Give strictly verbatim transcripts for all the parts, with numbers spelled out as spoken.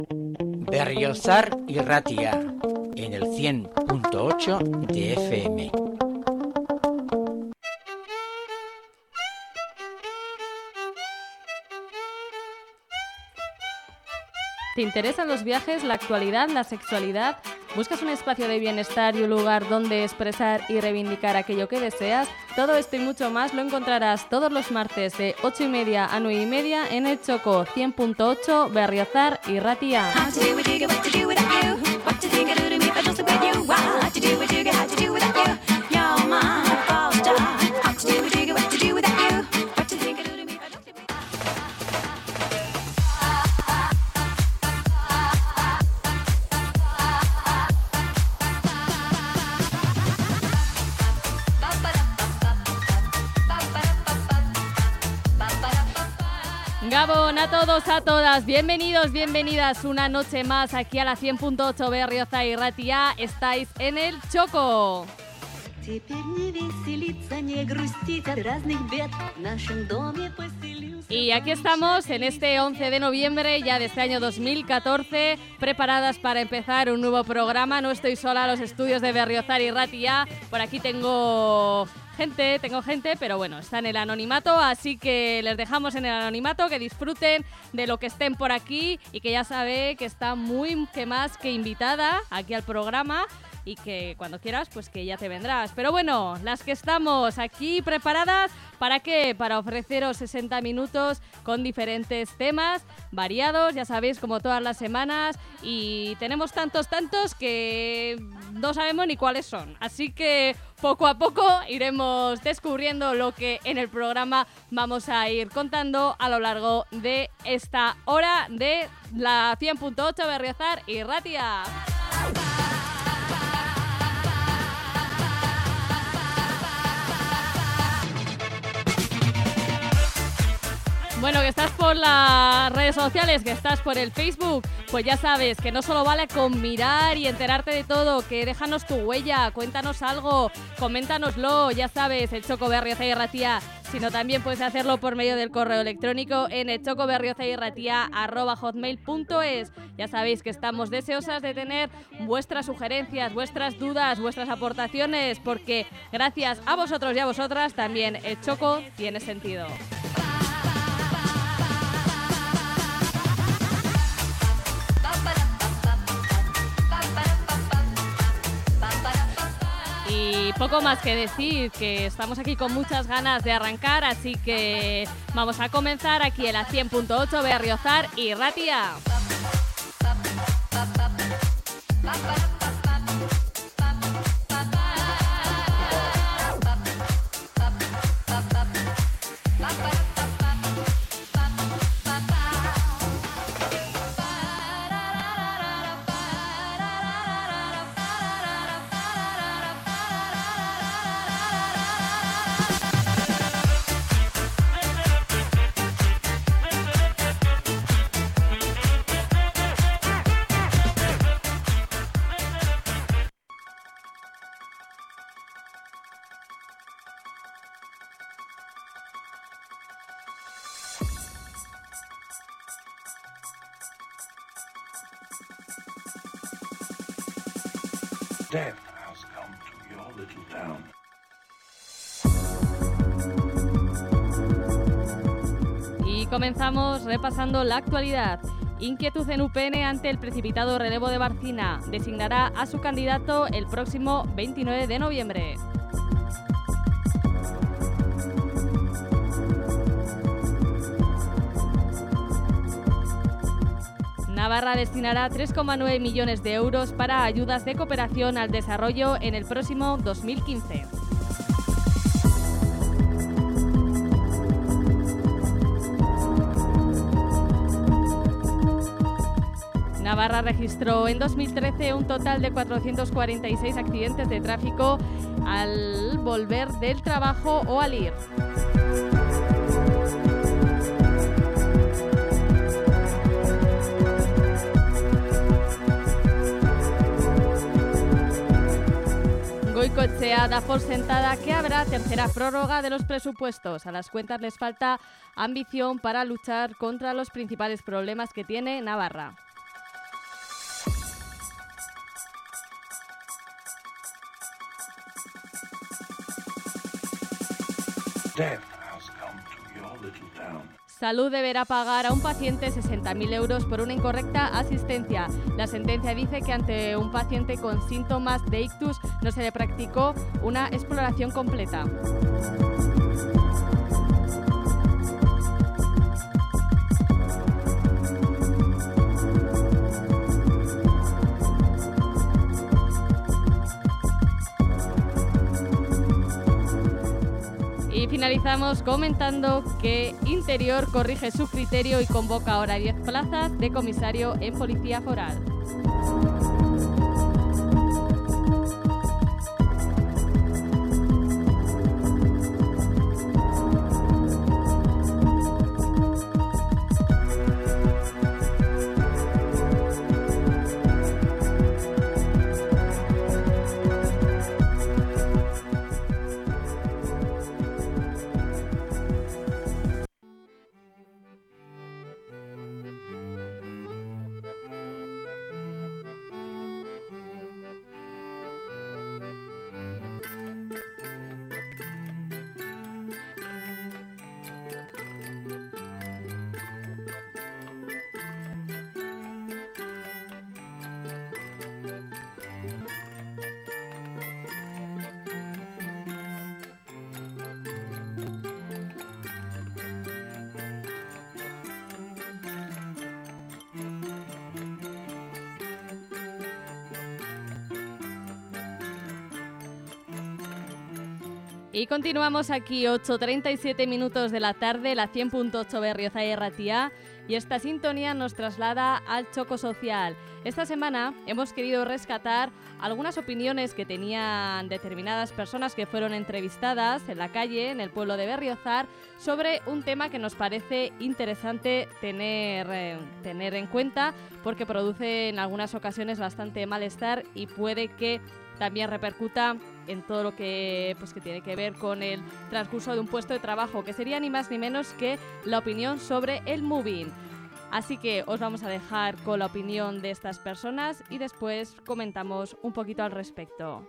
Berriozar y Ratia en el cien punto ocho de F M. ¿Te interesan los viajes, la actualidad, la sexualidad? ¿Buscas un espacio de bienestar y un lugar donde expresar y reivindicar aquello que deseas? Todo esto y mucho más lo encontrarás todos los martes de ocho y media a nueve y media en el Choco cien punto ocho Berriozar y Ratia. Gabón a todos, a todas, bienvenidos, bienvenidas una noche más aquí a la cien punto ocho Berriozar y Ratia. Estáis en el Choco. Y aquí estamos en este once de noviembre ya de este año dos mil catorce, preparadas para empezar un nuevo programa. No estoy sola en los estudios de Berriozar y Ratia. Por aquí tengo gente, tengo gente, pero bueno, está en el anonimato, así que les dejamos en el anonimato, que disfruten de lo que estén por aquí y que ya sabe que está muy que más que invitada aquí al programa. Y que cuando quieras, pues que ya te vendrás. Pero bueno, las que estamos aquí preparadas, ¿para qué? Para ofreceros sesenta minutos con diferentes temas variados, ya sabéis, como todas las semanas. Y tenemos tantos, tantos que no sabemos ni cuáles son. Así que poco a poco iremos descubriendo lo que en el programa vamos a ir contando a lo largo de esta hora de la cien punto ocho Berriozar y Ratia. Bueno, que estás por las redes sociales, que estás por el Facebook, pues ya sabes que no solo vale con mirar y enterarte de todo, que déjanos tu huella, cuéntanos algo, coméntanoslo, ya sabes, el Choco Berriozar y Ratia, sino también puedes hacerlo por medio del correo electrónico en el choco berriozar y ratia arroba hotmail punto es. Ya sabéis que estamos deseosas de tener vuestras sugerencias, vuestras dudas, vuestras aportaciones, porque gracias a vosotros y a vosotras también el Choco tiene sentido. Y poco más que decir, que estamos aquí con muchas ganas de arrancar, así que vamos a comenzar aquí en la cien punto ocho Berriozar y Ratia. Death has come to your little town. Y comenzamos repasando la actualidad. Inquietud en U P N ante el precipitado relevo de Barcina. Designará a su candidato el próximo veintinueve de noviembre. Navarra destinará tres coma nueve millones de euros para ayudas de cooperación al desarrollo en el próximo dos mil quince. Navarra registró en dos mil trece un total de cuatrocientos cuarenta y seis accidentes de tráfico al volver del trabajo o al ir. Goikoetxea da por sentada que habrá tercera prórroga de los presupuestos. A las cuentas les falta ambición para luchar contra los principales problemas que tiene Navarra. Death has come to your little town. Salud deberá pagar a un paciente sesenta mil euros por una incorrecta asistencia. La sentencia dice que ante un paciente con síntomas de ictus no se le practicó una exploración completa. Y finalizamos comentando que Interior corrige su criterio y convoca ahora diez plazas de comisario en Policía Foral. Y continuamos aquí, ocho treinta y siete minutos de la tarde, la cien punto ocho Berriozar y Ratia, y esta sintonía nos traslada al choco social. Esta semana hemos querido rescatar algunas opiniones que tenían determinadas personas que fueron entrevistadas en la calle, en el pueblo de Berriozar, sobre un tema que nos parece interesante tener, eh, tener en cuenta, porque produce en algunas ocasiones bastante malestar y puede que también repercuta en todo lo que, pues, que tiene que ver con el transcurso de un puesto de trabajo, que sería ni más ni menos que la opinión sobre el moving. Así que os vamos a dejar con la opinión de estas personas y después comentamos un poquito al respecto.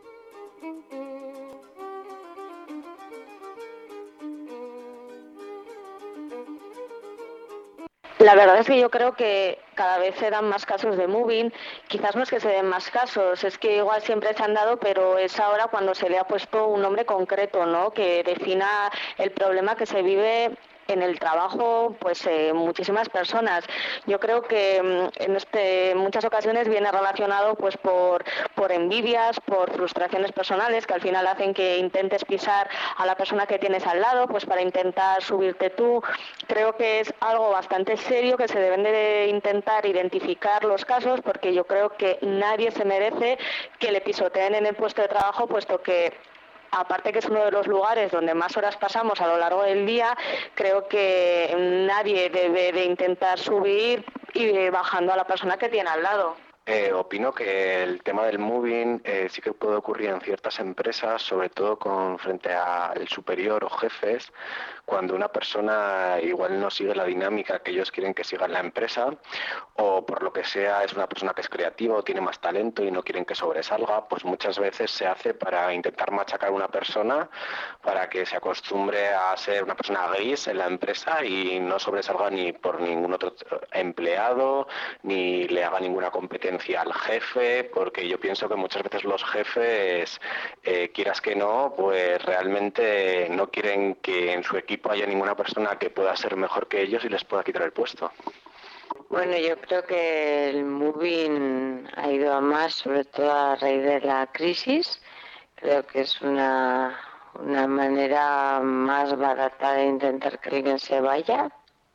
La verdad es que yo creo que cada vez se dan más casos de moving. Quizás no es que se den más casos, es que igual siempre se han dado, pero es ahora cuando se le ha puesto un nombre concreto, ¿no?, que defina el problema que se vive en el trabajo, pues eh, muchísimas personas. Yo creo que en este, muchas ocasiones viene relacionado pues por, por envidias, por frustraciones personales que al final hacen que intentes pisar a la persona que tienes al lado, pues para intentar subirte tú. Creo que es algo bastante serio, que se deben de intentar identificar los casos, porque yo creo que nadie se merece que le pisoteen en el puesto de trabajo, puesto que aparte que es uno de los lugares donde más horas pasamos a lo largo del día, creo que nadie debe de intentar subir y bajando a la persona que tiene al lado. Eh, opino que el tema del moving eh, sí que puede ocurrir en ciertas empresas, sobre todo con frente al superior o jefes, cuando una persona igual no sigue la dinámica que ellos quieren que siga en la empresa, o por lo que sea es una persona que es creativa o tiene más talento y no quieren que sobresalga, pues muchas veces se hace para intentar machacar a una persona para que se acostumbre a ser una persona gris en la empresa y no sobresalga ni por ningún otro empleado, ni le haga ninguna competencia al jefe, porque yo pienso que muchas veces los jefes, eh, quieras que no, pues realmente no quieren que en su equipo haya ninguna persona que pueda ser mejor que ellos y les pueda quitar el puesto. Bueno, yo creo que el moving ha ido a más, sobre todo a raíz de la crisis. Creo que es una, una manera más barata de intentar que alguien se vaya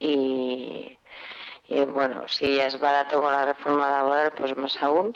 y... Y bueno, si ya es barato con la reforma laboral, pues más aún.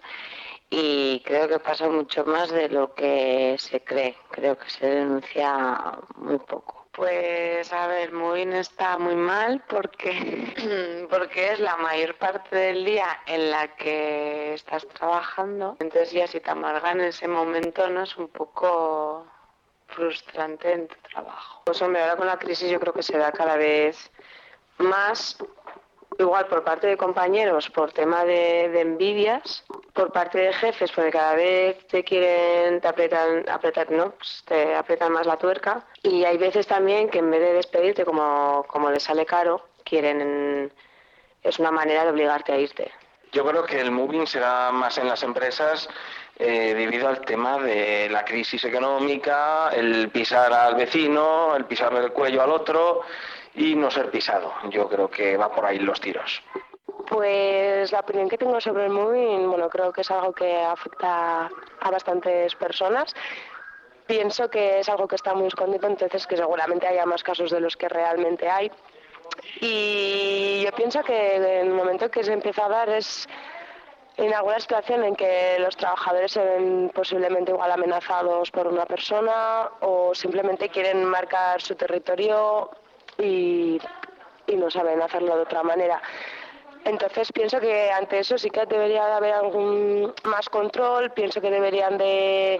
Y creo que pasa mucho más de lo que se cree. Creo que se denuncia muy poco. Pues a ver, Moving está muy mal porque, porque es la mayor parte del día en la que estás trabajando. Entonces ya si te amargan en ese momento, no es un poco frustrante en tu trabajo. Pues hombre, ahora con la crisis yo creo que se da cada vez más. Igual por parte de compañeros, por tema de, de envidias, por parte de jefes, porque cada vez te quieren, te apretan, apretar, ¿no? Pues te apretan más la tuerca. Y hay veces también que en vez de despedirte como, como les sale caro, quieren, es una manera de obligarte a irte. Yo creo que el moving se da más en las empresas eh, debido al tema de la crisis económica, el pisar al vecino, el pisarle el cuello al otro y no ser pisado. Yo creo que va por ahí los tiros. Pues la opinión que tengo sobre el moving, bueno, creo que es algo que afecta a bastantes personas. Pienso que es algo que está muy escondido, entonces que seguramente haya más casos de los que realmente hay. Y yo pienso que en el momento que se empieza a dar es en alguna situación en que los trabajadores se ven posiblemente igual amenazados por una persona o simplemente quieren marcar su territorio y, y no saben hacerlo de otra manera. Entonces pienso que ante eso sí que debería de haber algún más control, pienso que deberían de...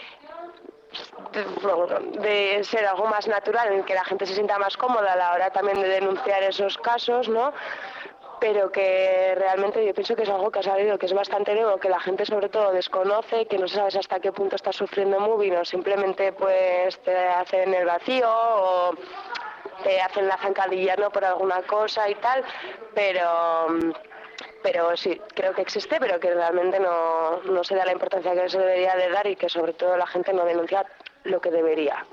de ser algo más natural, en que la gente se sienta más cómoda a la hora también de denunciar esos casos, ¿no? Pero que realmente yo pienso que es algo que ha salido, que es bastante nuevo, que la gente sobre todo desconoce, que no sabes hasta qué punto está sufriendo moving o simplemente pues te hacen el vacío o te hacen la zancadilla, ¿no? Por alguna cosa y tal, pero... pero sí, creo que existe, pero que realmente no, no se da la importancia que se debería de dar y que sobre todo la gente no denuncia lo que debería.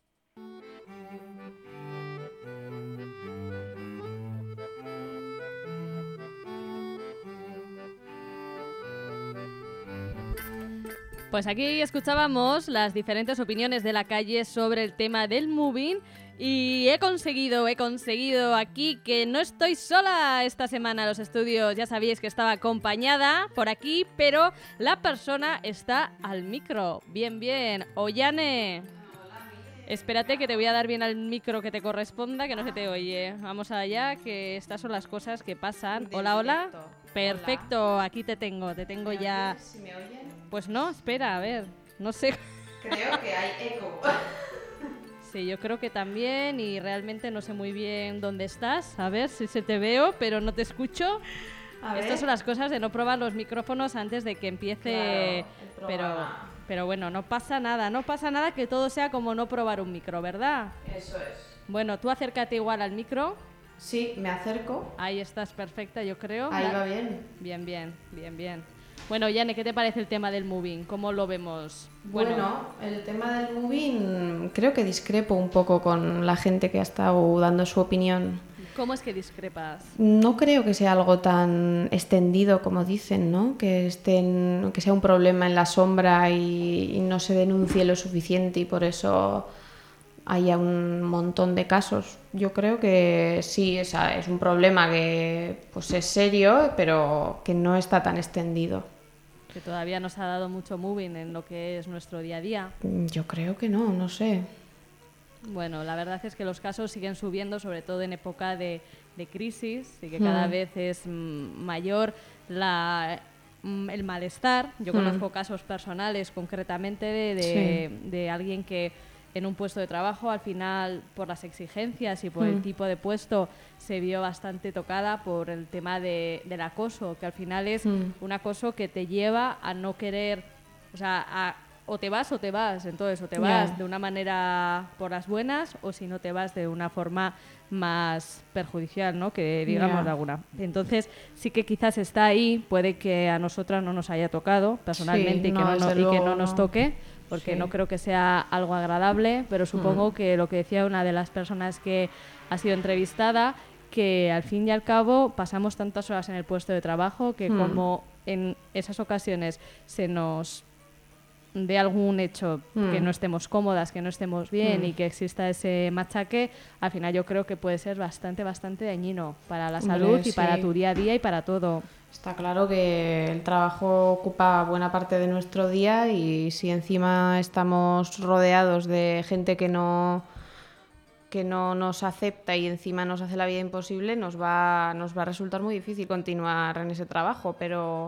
Pues aquí escuchábamos las diferentes opiniones de la calle sobre el tema del moving. Y he conseguido, he conseguido aquí que no estoy sola esta semana en los estudios. Ya sabéis que estaba acompañada por aquí, pero la persona está al micro. Bien, bien. Ollane, espérate que te voy a dar bien al micro que te corresponda, que no se te oye. Vamos allá, que estas son las cosas que pasan. Hola, hola. Perfecto, aquí te tengo, te tengo ya. ¿Si me oyen? Pues no, espera, a ver, no sé. Creo que hay eco. Sí, yo creo que también y realmente no sé muy bien dónde estás. A ver si se te veo, pero no te escucho. A Estas ver. son las cosas de no probar los micrófonos antes de que empiece. Claro, pero, pero bueno, no pasa nada, no pasa nada que todo sea como no probar un micro, ¿verdad? Eso es. Bueno, tú acércate igual al micro. Sí, me acerco. Ahí estás perfecta, yo creo. Ahí va bien. Bien, bien, bien, bien. Bueno, Yane, ¿qué te parece el tema del moving? ¿Cómo lo vemos? Bueno, bueno, el tema del moving creo que discrepo un poco con la gente que ha estado dando su opinión. ¿Cómo es que discrepas? No creo que sea algo tan extendido como dicen, ¿no? Que estén, que sea un problema en la sombra y, y no se denuncie lo suficiente y por eso haya un montón de casos. Yo creo que sí, o sea, es un problema que pues es serio, pero que no está tan extendido. Que todavía nos ha dado mucho moving en lo que es nuestro día a día. Yo creo que no, no sé. Bueno, la verdad es que los casos siguen subiendo, sobre todo en época de, de crisis, y que cada mm. vez es mayor la, el malestar. Yo mm. conozco casos personales concretamente de, de, sí. de alguien que en un puesto de trabajo, al final, por las exigencias y por mm. el tipo de puesto, se vio bastante tocada por el tema de, del acoso, que al final es mm. un acoso que te lleva a no querer, o sea, a, o te vas o te vas, entonces o te vas yeah. de una manera por las buenas o si no te vas de una forma más perjudicial, ¿no? Que digamos yeah. alguna. Entonces sí que quizás está ahí, puede que a nosotras no nos haya tocado personalmente sí, y, que no, no, y que no nos toque, porque sí. no creo que sea algo agradable, pero supongo mm. que lo que decía una de las personas que ha sido entrevistada, que al fin y al cabo pasamos tantas horas en el puesto de trabajo que mm. como en esas ocasiones se nos dé algún hecho mm. que no estemos cómodas, que no estemos bien mm. y que exista ese machaque, al final yo creo que puede ser bastante, bastante dañino para la salud Hombre, y sí. para tu día a día y para todo. Está claro que el trabajo ocupa buena parte de nuestro día y si encima estamos rodeados de gente que no, que no nos acepta y encima nos hace la vida imposible, nos va, nos va a resultar muy difícil continuar en ese trabajo, pero...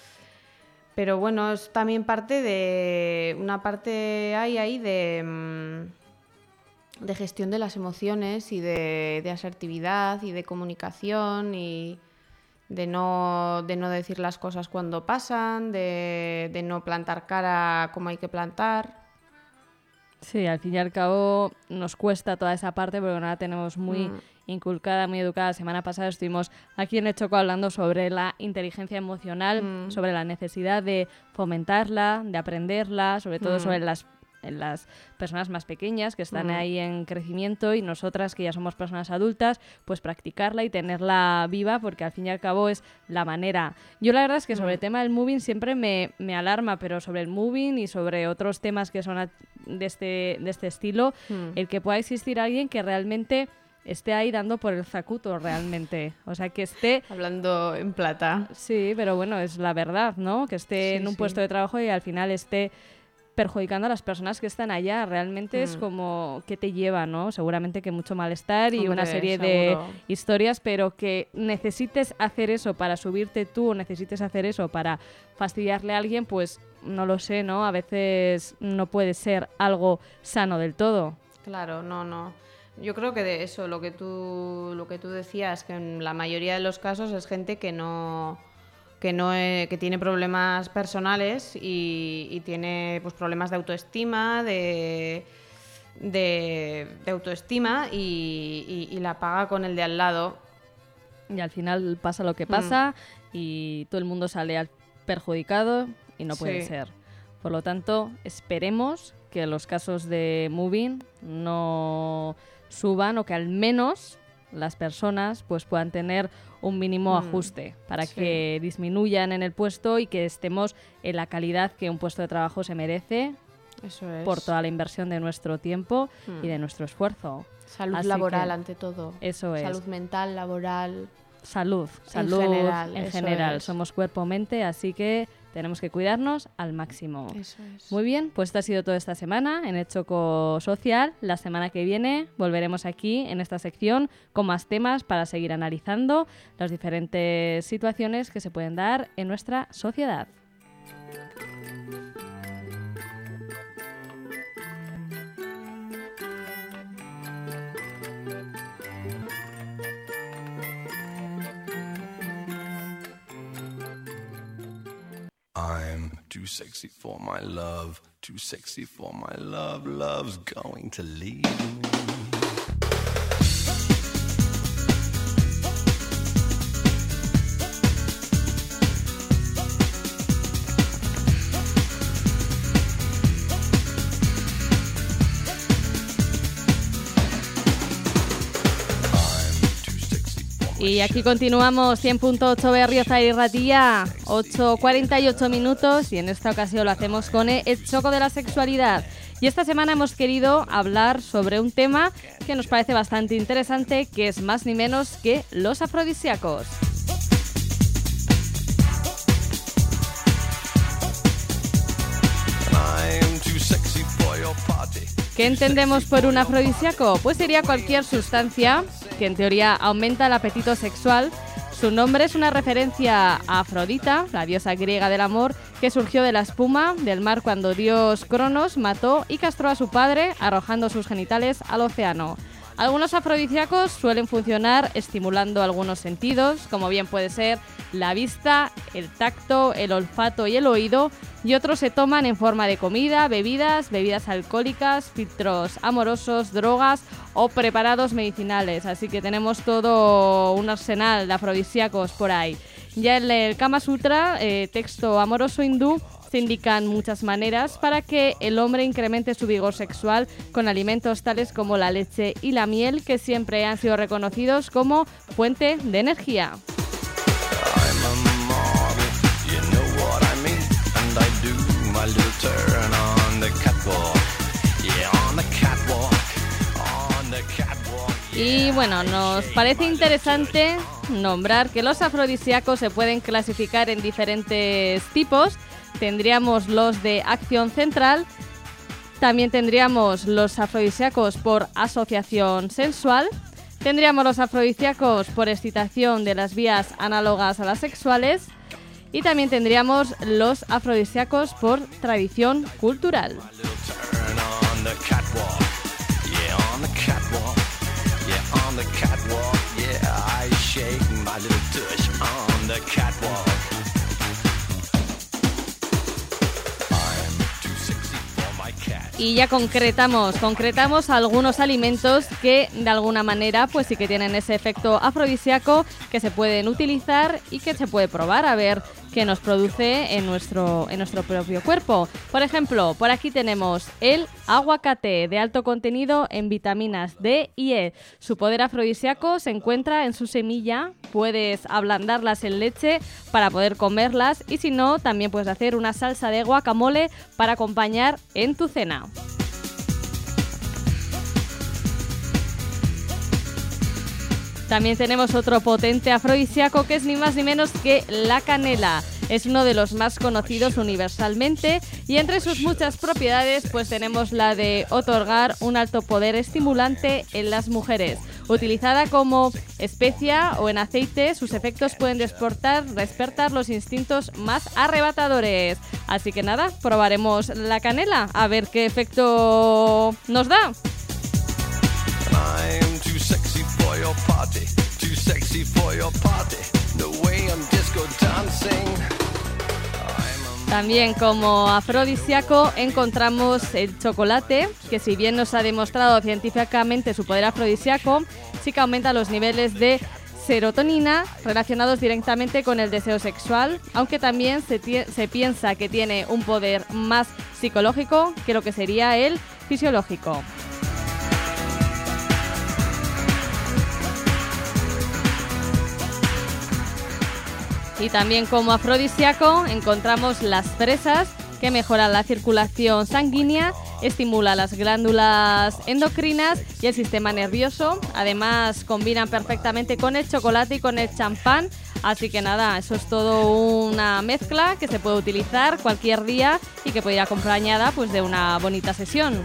Pero bueno, es también parte de... Una parte hay ahí de, de gestión de las emociones y de, de asertividad y de comunicación y... de no, de no decir las cosas cuando pasan, de, de no plantar cara como hay que plantar. Sí, al fin y al cabo nos cuesta toda esa parte porque no la tenemos muy mm. inculcada, muy educada. La semana pasada estuvimos aquí en El Choco hablando sobre la inteligencia emocional, mm. sobre la necesidad de fomentarla, de aprenderla, sobre todo mm. sobre las en las personas más pequeñas que están mm. ahí en crecimiento, y nosotras que ya somos personas adultas, pues practicarla y tenerla viva, porque al fin y al cabo es la manera. Yo la verdad es que sobre mm. el tema del moving siempre me, me alarma, pero sobre el moving y sobre otros temas que son a, de, este, de este estilo, mm. el que pueda existir alguien que realmente esté ahí dando por el zacuto realmente, o sea, que esté... Hablando en plata. Sí, pero bueno, es la verdad, ¿no? Que esté sí, en un sí. puesto de trabajo y al final esté perjudicando a las personas que están allá. Realmente mm. es como que te lleva, ¿no? Seguramente que mucho malestar y Hombre, una serie seguro. de historias, pero que necesites hacer eso para subirte tú o necesites hacer eso para fastidiarle a alguien, pues no lo sé, ¿no? A veces no puede ser algo sano del todo. Claro, no, no. Yo creo que de eso, lo que tú, lo que tú decías, que en la mayoría de los casos es gente que no... que no eh, que tiene problemas personales y, y tiene pues problemas de autoestima, de, de, de autoestima y, y, y la paga con el de al lado. Y al final pasa lo que pasa mm. y todo el mundo sale perjudicado y no puede sí. ser. Por lo tanto, esperemos que los casos de moving no suban, o que al menos las personas pues puedan tener un mínimo mm, ajuste para sí. que disminuyan en el puesto y que estemos en la calidad que un puesto de trabajo se merece. Eso es. Por toda la inversión de nuestro tiempo mm. y de nuestro esfuerzo. Salud Así laboral que, ante todo. Eso es. Salud mental, laboral. Salud, salud en general. En general. Es. Somos cuerpo-mente, así que tenemos que cuidarnos al máximo. Eso es. Muy bien, pues esto ha sido toda esta semana en El Choco Social. La semana que viene volveremos aquí en esta sección con más temas para seguir analizando las diferentes situaciones que se pueden dar en nuestra sociedad. I'm too sexy for my love, too sexy for my love, love's going to leave me. Y aquí continuamos, cien punto ocho Berriozar y Ratia, ocho cuarenta y ocho minutos, y en esta ocasión lo hacemos con El Choco de la Sexualidad. Y esta semana hemos querido hablar sobre un tema que nos parece bastante interesante, que es más ni menos que los afrodisíacos. ¿Qué entendemos por un afrodisíaco? Pues sería cualquier sustancia que en teoría aumenta el apetito sexual. Su nombre es una referencia a Afrodita, la diosa griega del amor, que surgió de la espuma del mar cuando dios Cronos mató y castró a su padre, arrojando sus genitales al océano. Algunos afrodisíacos suelen funcionar estimulando algunos sentidos, como bien puede ser la vista, el tacto, el olfato y el oído, y otros se toman en forma de comida, bebidas, bebidas alcohólicas, filtros amorosos, drogas o preparados medicinales. Así que tenemos todo un arsenal de afrodisíacos por ahí. Ya en el Kama Sutra, eh, texto amoroso hindú, se indican muchas maneras para que el hombre incremente su vigor sexual con alimentos tales como la leche y la miel, que siempre han sido reconocidos como fuente de energía. Y bueno, nos parece interesante nombrar que los afrodisíacos se pueden clasificar en diferentes tipos. Tendríamos los de acción central, también tendríamos los afrodisíacos por asociación sensual, tendríamos los afrodisíacos por excitación de las vías análogas a las sexuales y también tendríamos los afrodisíacos por tradición cultural. the catwalk. I'm too sexy for my cat. Y ya concretamos, concretamos algunos alimentos que de alguna manera pues sí que tienen ese efecto afrodisíaco, que se pueden utilizar y que se puede probar a ver qué nos produce en nuestro, en nuestro propio cuerpo. Por ejemplo, por aquí tenemos el aguacate, de alto contenido en vitaminas D y E. Su poder afrodisíaco se encuentra en su semilla. Puedes ablandarlas en leche para poder comerlas, y si no, también puedes hacer una salsa de guacamole para acompañar en tu cena. También tenemos otro potente afrodisíaco, que es ni más ni menos que la canela. Es uno de los más conocidos universalmente, y entre sus muchas propiedades pues tenemos la de otorgar un alto poder estimulante en las mujeres. Utilizada como especia o en aceite, sus efectos pueden despertar, despertar los instintos más arrebatadores. Así que nada, probaremos la canela a ver qué efecto nos da. I'm too sexy for your party, too sexy for your party, the way I'm disco dancing. También como afrodisíaco encontramos el chocolate, que si bien nos ha demostrado científicamente su poder afrodisíaco, sí que aumenta los niveles de serotonina relacionados directamente con el deseo sexual, aunque también se, se piensa que tiene un poder más psicológico que lo que sería el fisiológico. Y también como afrodisíaco encontramos las fresas, que mejoran la circulación sanguínea, estimula las glándulas endocrinas y el sistema nervioso. Además, combinan perfectamente con el chocolate y con el champán. Así que nada, eso es todo una mezcla que se puede utilizar cualquier día y que puede ir acompañada pues de una bonita sesión.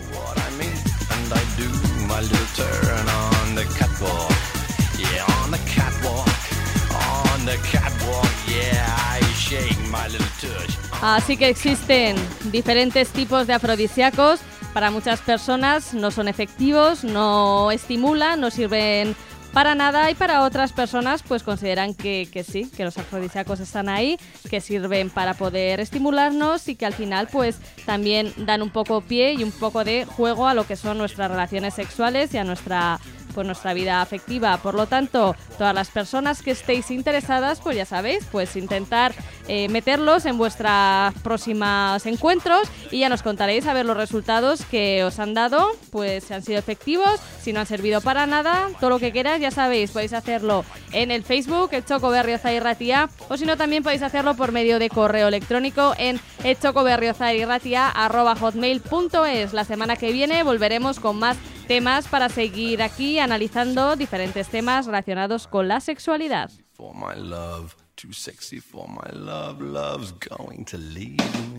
Así que existen diferentes tipos de afrodisíacos. Para muchas personas no son efectivos, no estimulan, no sirven para nada, y para otras personas pues consideran que, que sí, que los afrodisíacos están ahí, que sirven para poder estimularnos y que al final pues también dan un poco pie y un poco de juego a lo que son nuestras relaciones sexuales y a nuestra pues nuestra vida afectiva. Por lo tanto, todas las personas que estéis interesadas, pues ya sabéis, pues intentar eh, meterlos en vuestros próximos encuentros, y ya nos contaréis a ver los resultados que os han dado, pues si han sido efectivos, si no han servido para nada, todo lo que queráis, ya sabéis, podéis hacerlo en el Facebook, el Txoko Berriozar Irratia, o si no también podéis hacerlo por medio de correo electrónico en el txoko berriozar irratia arroba hotmail punto es. La semana que viene volveremos con más temas para seguir aquí analizando diferentes temas relacionados con la sexualidad. For my love, too sexy for my love, love's going to leave me.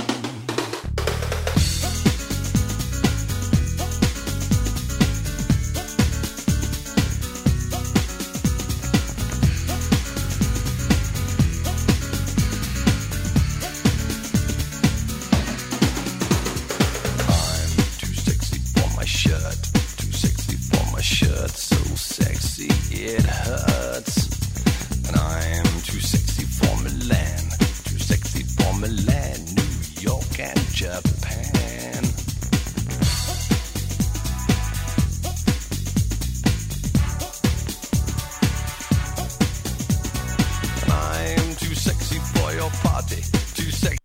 Shirt so sexy it hurts, and I'm too sexy for Milan, too sexy for Milan, New York and Japan. And I'm too sexy for your party, too sexy.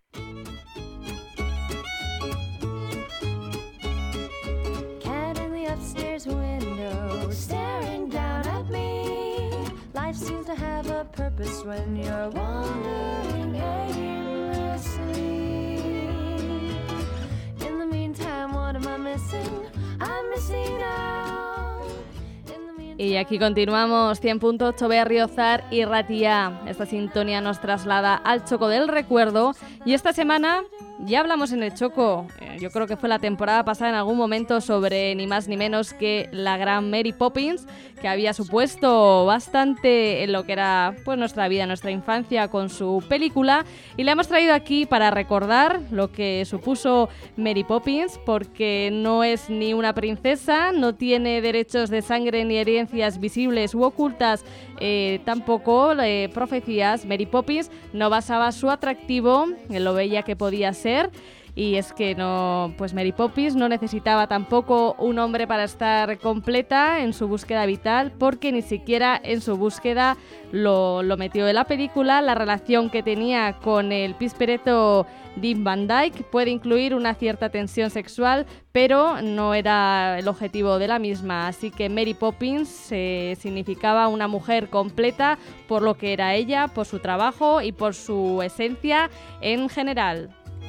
Cat in the upstairs window, staring down at me. Life seems to have a purpose when you're wandering aimlessly. In the meantime, what am I missing? I'm missing out. Y aquí continuamos, cien punto ocho Berriozar Irratia. Esta sintonía nos traslada al Txoko del recuerdo, y esta semana Ya hablamos en el Choco, eh, yo creo que fue la temporada pasada en algún momento, sobre ni más ni menos que la gran Mary Poppins, que había supuesto bastante en lo que era pues nuestra vida, nuestra infancia con su película, y la hemos traído aquí para recordar lo que supuso Mary Poppins, porque no es ni una princesa, no tiene derechos de sangre ni herencias visibles u ocultas, eh, tampoco eh, profecías. Mary Poppins no basaba su atractivo en lo bella que podía ser. Y es que no, pues Mary Poppins no necesitaba tampoco un hombre para estar completa en su búsqueda vital, porque ni siquiera en su búsqueda lo, lo metió en la película. La relación que tenía con el pispereto Dean Van Dyke puede incluir una cierta tensión sexual, pero no era el objetivo de la misma. Así que Mary Poppins eh, significaba una mujer completa por lo que era ella, por su trabajo y por su esencia en general.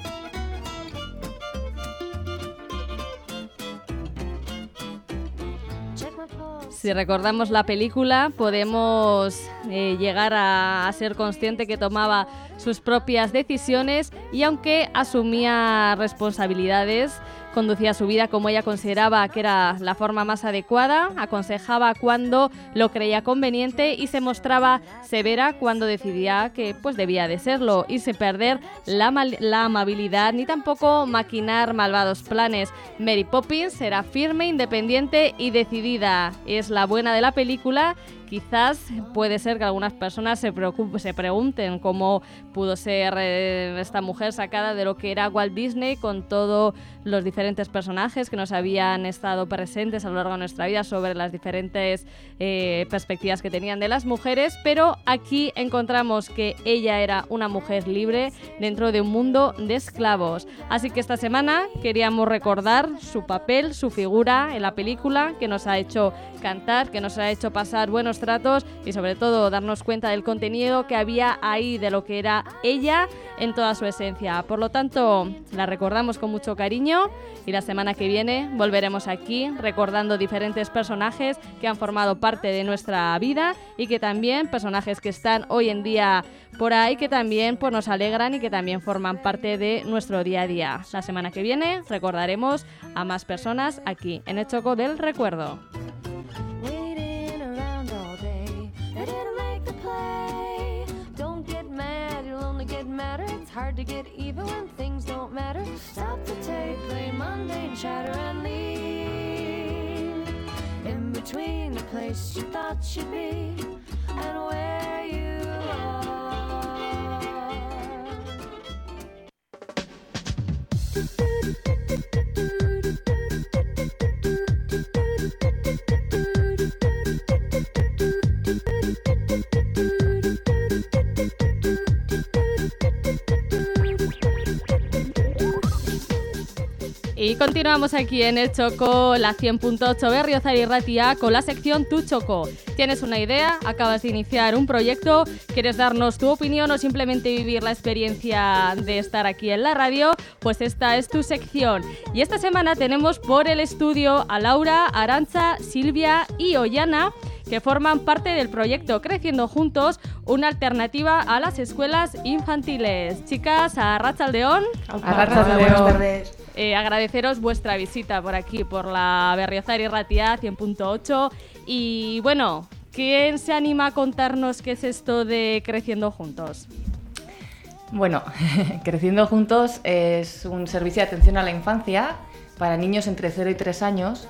Si recordamos la película, podemos eh, llegar a, a ser consciente que tomaba sus propias decisiones y, aunque asumía responsabilidades, conducía su vida como ella consideraba que era la forma más adecuada, aconsejaba cuando lo creía conveniente y se mostraba severa cuando decidía que pues debía de serlo, y sin perder la, mal- la amabilidad ni tampoco maquinar malvados planes. Mary Poppins era firme, independiente y decidida. Es la buena de la película. Quizás puede ser que algunas personas se, preocup- se pregunten cómo pudo ser eh, esta mujer sacada de lo que era Walt Disney, con todos los diferentes personajes que nos habían estado presentes a lo largo de nuestra vida sobre las diferentes eh, perspectivas que tenían de las mujeres, pero aquí encontramos que ella era una mujer libre dentro de un mundo de esclavos. Así que esta semana queríamos recordar su papel, su figura en la película, que nos ha hecho cantar, que nos ha hecho pasar buenos tratos y sobre todo darnos cuenta del contenido que había ahí, de lo que era ella en toda su esencia. Por lo tanto, la recordamos con mucho cariño y la semana que viene volveremos aquí recordando diferentes personajes que han formado parte de nuestra vida y que también, personajes que están hoy en día por ahí, que también pues, nos alegran y que también forman parte de nuestro día a día. La semana que viene recordaremos a más personas aquí en el Choco del Recuerdo. It's hard to get even when things don't matter. Stop the tape, play mundane chatter and leave in between the place you thought you'd be and where you are. Y continuamos aquí en el Choco, la cien punto ocho Berriozar y Ratia, con la sección Tu Choco. ¿Tienes una idea? ¿Acabas de iniciar un proyecto? ¿Quieres darnos tu opinión o simplemente vivir la experiencia de estar aquí en la radio? Pues esta es tu sección. Y esta semana tenemos por el estudio a Laura, Arantxa, Silvia y Ollana, que forman parte del proyecto Creciendo Juntos, una alternativa a las escuelas infantiles. Chicas, arratsaldeon. Arratsaldeon. Buenas tardes. Eh, agradeceros vuestra visita por aquí, por la Berriozar y Ratia cien punto ocho. Y bueno, ¿quién se anima a contarnos qué es esto de Creciendo Juntos? Bueno, Creciendo Juntos es un servicio de atención a la infancia para niños entre cero y tres años.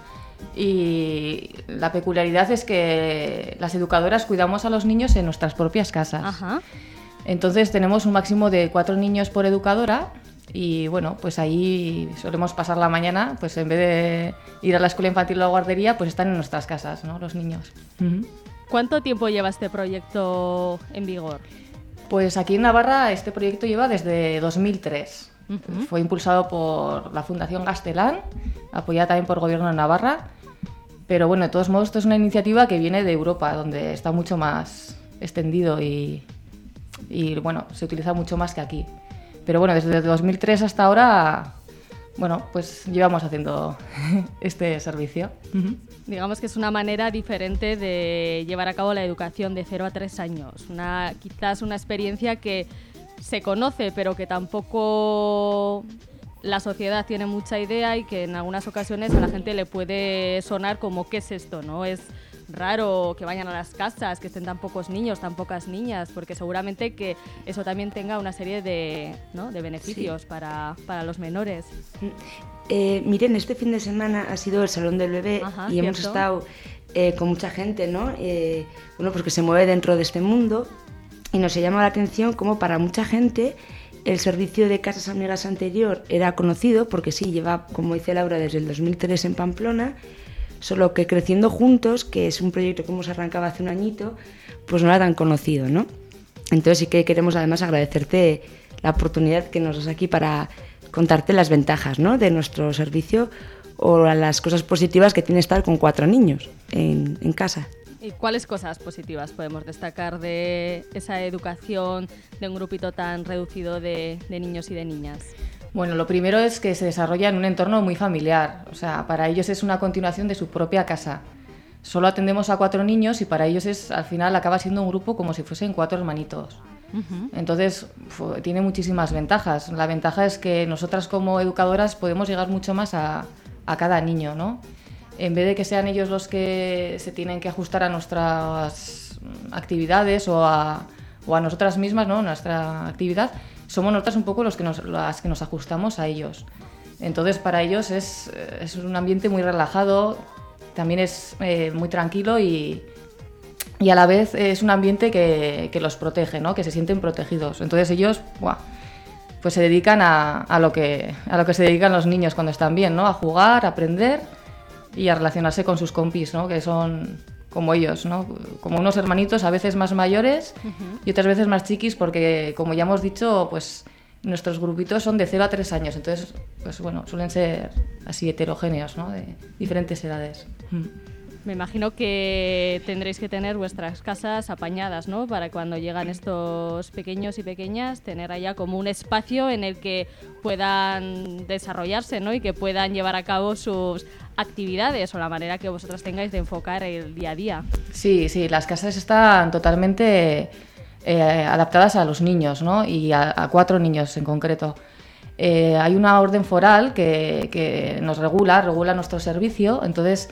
Y la peculiaridad es que las educadoras cuidamos a los niños en nuestras propias casas. Ajá. Entonces tenemos un máximo de cuatro niños por educadora. Y bueno, pues ahí solemos pasar la mañana, pues en vez de ir a la escuela infantil o a la guardería, pues están en nuestras casas, ¿no? Los niños. Uh-huh. ¿Cuánto tiempo lleva este proyecto en vigor? Pues aquí en Navarra este proyecto lleva desde dos mil tres. Uh-huh. Fue impulsado por la Fundación Gastelán, apoyada también por el Gobierno de Navarra. Pero bueno, de todos modos, esto es una iniciativa que viene de Europa, donde está mucho más extendido y, y bueno, se utiliza mucho más que aquí. Pero bueno, desde dos mil tres hasta ahora, bueno, pues llevamos haciendo este servicio. Uh-huh. Digamos que es una manera diferente de llevar a cabo la educación de cero a tres años. Una, quizás una experiencia que se conoce, pero que tampoco la sociedad tiene mucha idea y que en algunas ocasiones a la gente le puede sonar como ¿qué es esto?, ¿no? Es raro que vayan a las casas, que estén tan pocos niños, tan pocas niñas, porque seguramente que eso también tenga una serie de, ¿no?, de beneficios sí. para, para los menores. Eh, miren, este fin de semana ha sido el Salón del Bebé. Ajá, y ¿cierto? Hemos estado eh, con mucha gente, ¿no? Eh, bueno, pues que se mueve dentro de este mundo y nos llama la atención como para mucha gente el servicio de Casas Amigas anterior era conocido, porque sí, lleva, como dice Laura, desde el dos mil tres en Pamplona, solo que Creciendo Juntos, que es un proyecto que hemos arrancado hace un añito, pues no era tan conocido, ¿no? Entonces sí que queremos además agradecerte la oportunidad que nos das aquí para contarte las ventajas, ¿no?, de nuestro servicio o las cosas positivas que tiene estar con cuatro niños en, en casa. ¿Y cuáles cosas positivas podemos destacar de esa educación de un grupito tan reducido de, de niños y de niñas? Bueno, lo primero es que se desarrolla en un entorno muy familiar, o sea, para ellos es una continuación de su propia casa. Solo atendemos a cuatro niños y para ellos es, al final acaba siendo un grupo como si fuesen cuatro hermanitos. Uh-huh. Entonces, f- tiene muchísimas ventajas. La ventaja es que nosotras como educadoras podemos llegar mucho más a, a cada niño, ¿no? En vez de que sean ellos los que se tienen que ajustar a nuestras actividades o a, o a nosotras mismas, ¿no?, nuestra actividad, somos nosotras un poco los que nos, las que nos ajustamos a ellos. Entonces, para ellos es, es un ambiente muy relajado, también es eh, muy tranquilo y, y a la vez es un ambiente que, que los protege, ¿no?, que se sienten protegidos. Entonces ellos, ¡buah!, pues se dedican a, a, lo que, a lo que se dedican los niños cuando están bien, ¿no?, a jugar, a aprender y a relacionarse con sus compis, ¿no?, que son como ellos, ¿no?, como unos hermanitos a veces más mayores uh-huh. y otras veces más chiquis, porque como ya hemos dicho, pues nuestros grupitos son de cero a tres años, entonces pues bueno, suelen ser así heterogéneos, ¿no?, de diferentes edades. Me imagino que tendréis que tener vuestras casas apañadas, ¿no?, para cuando llegan estos pequeños y pequeñas, tener allá como un espacio en el que puedan desarrollarse, ¿no?, y que puedan llevar a cabo sus actividades o la manera que vosotros tengáis de enfocar el día a día. Sí, sí, las casas están totalmente eh, adaptadas a los niños, ¿no?, y a, a cuatro niños en concreto. Eh, hay una orden foral que, que nos regula, regula nuestro servicio, entonces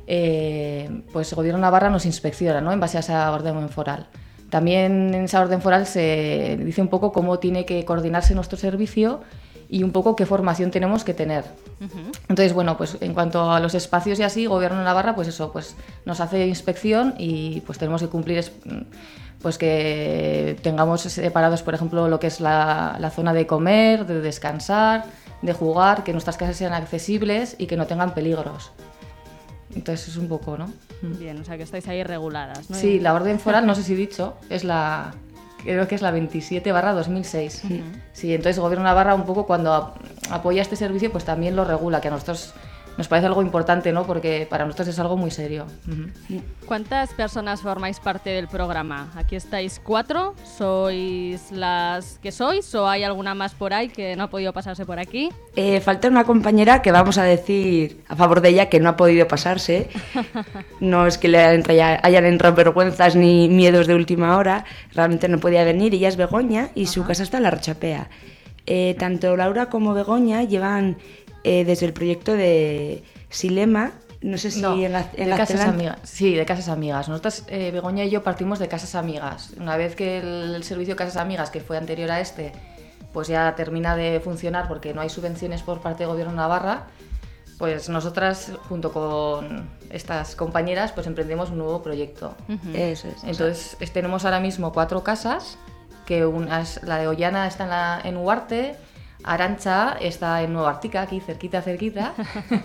eh, pues el Gobierno de Navarra nos inspecciona, ¿no?, en base a esa orden foral. También en esa orden foral se dice un poco cómo tiene que coordinarse nuestro servicio y un poco qué formación tenemos que tener. Uh-huh. Entonces, bueno, pues en cuanto a los espacios y así, Gobierno de Navarra, pues eso, pues nos hace inspección y pues tenemos que cumplir, pues que tengamos separados, por ejemplo, lo que es la, la zona de comer, de descansar, de jugar, que nuestras casas sean accesibles y que no tengan peligros. Entonces es un poco, ¿no? Bien, o sea que estáis ahí reguladas, ¿no? Sí, la orden foral, no sé si he dicho, es la... creo que es la veintisiete barra dos mil seis. Uh-huh. Sí, entonces el Gobierno de Navarra un poco cuando ap- apoya este servicio pues también lo regula, que a nosotros nos parece algo importante, ¿no?, porque para nosotros es algo muy serio. Uh-huh. ¿Cuántas personas formáis parte del programa? Aquí estáis cuatro, ¿sois las que sois o hay alguna más por ahí que no ha podido pasarse por aquí? Eh, falta una compañera que vamos a decir a favor de ella que no ha podido pasarse. No es que le hayan, hayan entrado vergüenzas ni miedos de última hora, realmente no podía venir. Ella es Begoña y Ajá. su casa está en la Rachapea. Eh, tanto Laura como Begoña llevan eh, desde el proyecto de Silema, no sé si no, en la, en de la Casas Celan... Amigas. Sí, de Casas Amigas. Nosotros, eh, Begoña y yo partimos de Casas Amigas. Una vez que el, el servicio Casas Amigas, que fue anterior a este, pues ya termina de funcionar porque no hay subvenciones por parte del Gobierno de Navarra, pues nosotras, junto con estas compañeras, pues emprendemos un nuevo proyecto. Uh-huh. Eso es. Entonces, es, tenemos ahora mismo cuatro casas, que una es, la de Ollana está en, la, en Huarte, Arantxa está en Nueva Artica, aquí cerquita, cerquita.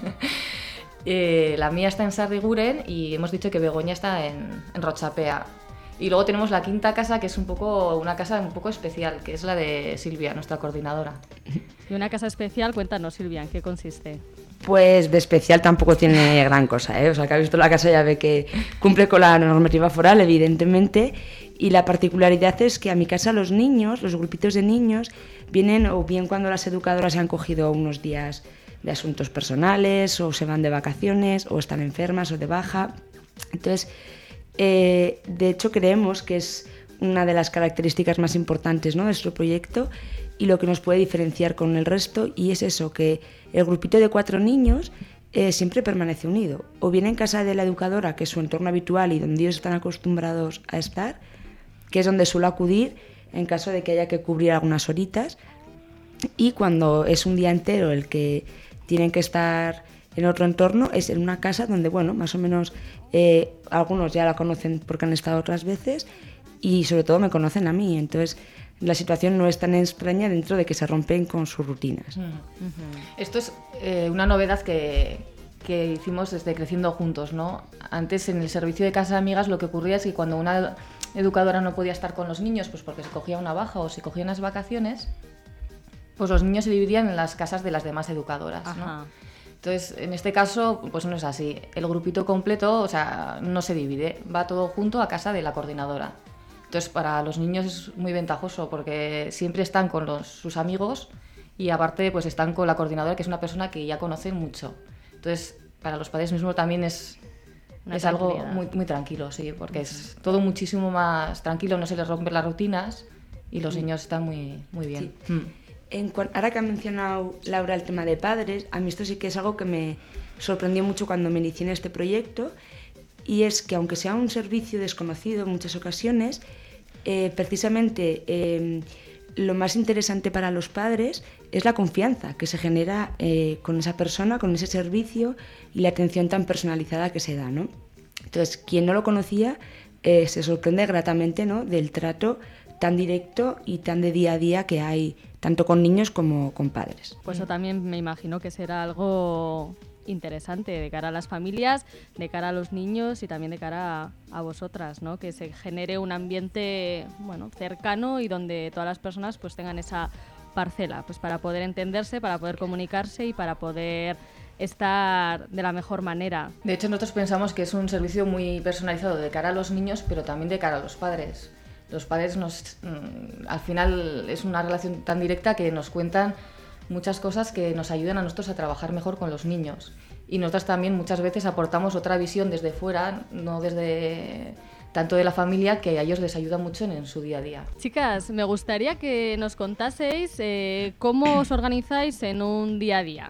eh, la mía está en Sarriguren y hemos dicho que Begoña está en, en Rachapea. Y luego tenemos la quinta casa, que es un poco una casa un poco especial, que es la de Silvia, nuestra coordinadora. Y una casa especial, cuéntanos, Silvia, ¿en qué consiste? Pues de especial tampoco tiene gran cosa, ¿eh? O sea, que ha visto la casa ya ve que cumple con la normativa foral, evidentemente, y la particularidad es que a mi casa los niños, los grupitos de niños, vienen o bien cuando las educadoras se han cogido unos días de asuntos personales, o se van de vacaciones, o están enfermas o de baja. Entonces, eh, de hecho creemos que es una de las características más importantes, ¿no?, de nuestro proyecto y lo que nos puede diferenciar con el resto, y es eso, que el grupito de cuatro niños eh, siempre permanece unido, o bien en casa de la educadora, que es su entorno habitual y donde ellos están acostumbrados a estar, que es donde suelo acudir en caso de que haya que cubrir algunas horitas, y cuando es un día entero el que tienen que estar en otro entorno, es en una casa donde, bueno, más o menos eh, algunos ya la conocen porque han estado otras veces y sobre todo me conocen a mí, entonces la situación no es tan extraña dentro de que se rompen con sus rutinas. Uh-huh. Esto es eh, una novedad que, que hicimos desde Creciendo Juntos, ¿no? Antes en el servicio de Casa de Amigas lo que ocurría es que cuando una educadora no podía estar con los niños, pues porque se cogía una baja o se cogía unas vacaciones, pues los niños se dividían en las casas de las demás educadoras, ¿no? Ajá. Entonces, en este caso, pues no es así. El grupito completo, o sea, no se divide, va todo junto a casa de la coordinadora. Entonces, para los niños es muy ventajoso porque siempre están con los, sus amigos y aparte pues están con la coordinadora, que es una persona que ya conocen mucho. Entonces, para los padres mismos también es, es algo muy, muy tranquilo, sí, porque es todo muchísimo más tranquilo, no se les rompen las rutinas y los niños están muy, muy bien. Sí. Mm. En cuan, ahora que ha mencionado Laura el tema de padres, a mí esto sí que es algo que me sorprendió mucho cuando me inicié en este proyecto, y es que aunque sea un servicio desconocido en muchas ocasiones, eh, precisamente eh, lo más interesante para los padres es la confianza que se genera eh, con esa persona, con ese servicio y la atención tan personalizada que se da, ¿no? Entonces, quien no lo conocía eh, se sorprende gratamente, ¿no?, del trato tan directo y tan de día a día que hay tanto con niños como con padres. Pues eso también me imagino que será algo interesante de cara a las familias, de cara a los niños y también de cara a, a vosotras, ¿no? Que se genere un ambiente, bueno, cercano y donde todas las personas pues tengan esa parcela, pues para poder entenderse, para poder comunicarse y para poder estar de la mejor manera. De hecho, nosotros pensamos que es un servicio muy personalizado de cara a los niños, pero también de cara a los padres. Los padres nos, al final es una relación tan directa que nos cuentan muchas cosas que nos ayudan a nosotros a trabajar mejor con los niños. Y nosotros también muchas veces aportamos otra visión desde fuera, no desde tanto de la familia, que a ellos les ayuda mucho en, en su día a día. Chicas, me gustaría que nos contaseis eh, cómo os organizáis en un día a día.